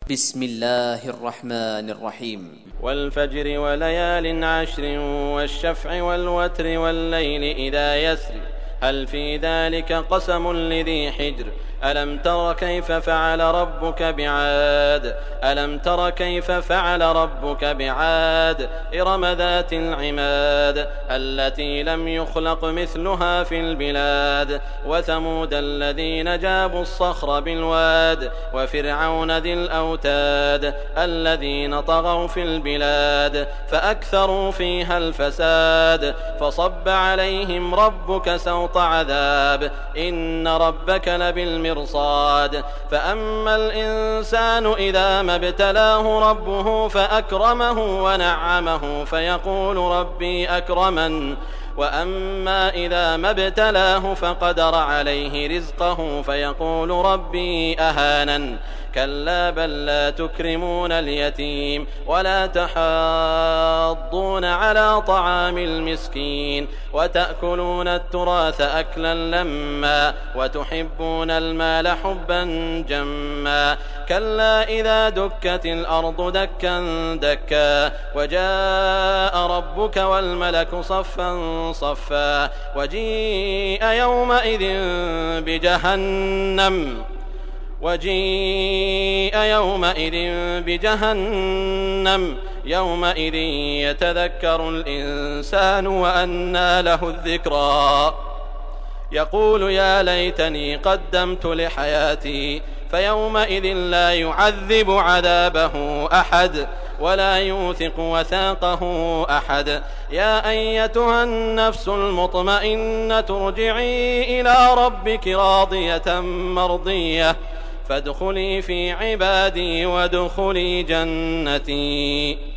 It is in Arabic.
بسم الله الرحمن الرحيم. والفجر وليال عشر والشفع والوتر والليل إذا يسر هل في ذلك قسم لذي حجر ألم تر كيف فعل ربك بعاد ألم تر كيف فعل ربك بعاد إرم ذات العماد التي لم يخلق مثلها في البلاد وثمود الذين جابوا الصخر بالواد وفرعون ذي الأوتاد الذين طغوا في البلاد فأكثروا فيها الفساد فصب عليهم ربك سوط عذاب إن ربك لبالمرصاد فأما الإنسان إذا ما ابتلاه ربه فأكرمه ونعمه فيقول ربي أكرمن وأما إذا ما ابتلاه فقدر عليه رزقه فيقول ربي أهانن كلا بل لا تكرمون اليتيم ولا تحاضون على طعام المسكين وتأكلون التراث أكلا لما وتحبون المال حبا جما كلا إذا دكت الأرض دكا دكا وجاء ربك والملك صفا صفا وجيء يومئذ بجهنم يومئذ يتذكر الإنسان وأنى له الذكرى يقول يا ليتني قدمت لحياتي فيومئذ لا يعذب عذابه أحد ولا يوثق وثاقه أحد يا أيتها النفس المطمئنة ارجعي إلى ربك راضية مرضية فادخلي في عبادي وادخلي جنتي.